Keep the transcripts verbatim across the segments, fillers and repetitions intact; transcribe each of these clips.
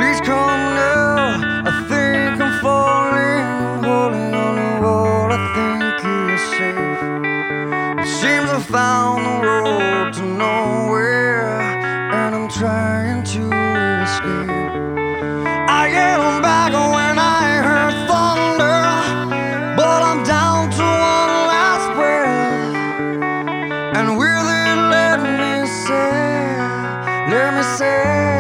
Please come now, I think I'm falling, holding on to what I think is safe. It seems I found the road to nowhere, and I'm trying to escape. I get back when I heard thunder, but I'm down to one last breath. And will it let me say, let me say,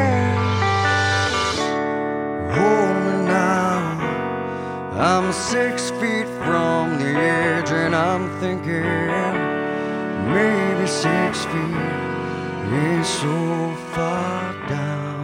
hold me now. I'm six feet from the edge, and I'm thinking maybe six feet is so far down.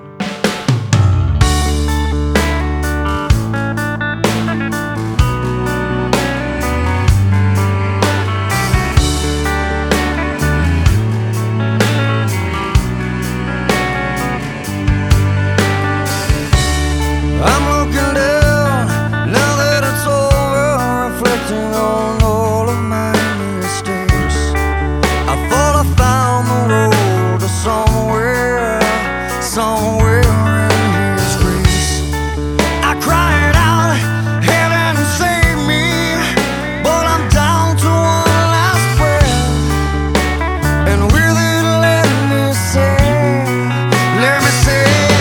I'm looking down, now that it's over, reflecting on all of my mistakes. I thought I found the road to somewhere, somewhere in His grace. I cried out, heaven save me, but I'm down to one last breath. And will it let me say, let me say,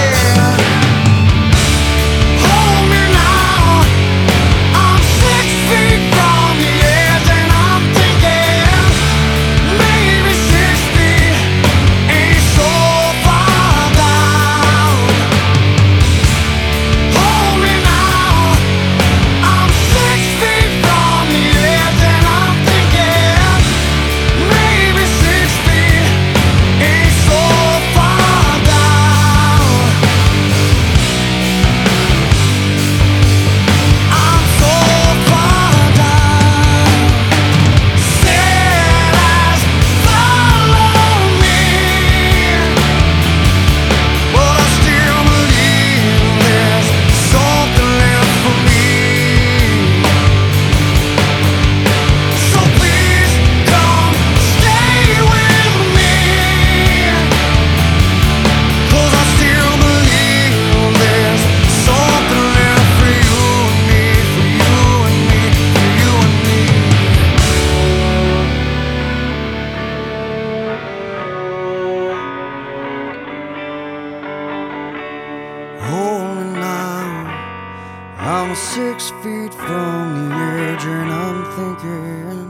hold me now. I'm six feet from the edge, and I'm thinking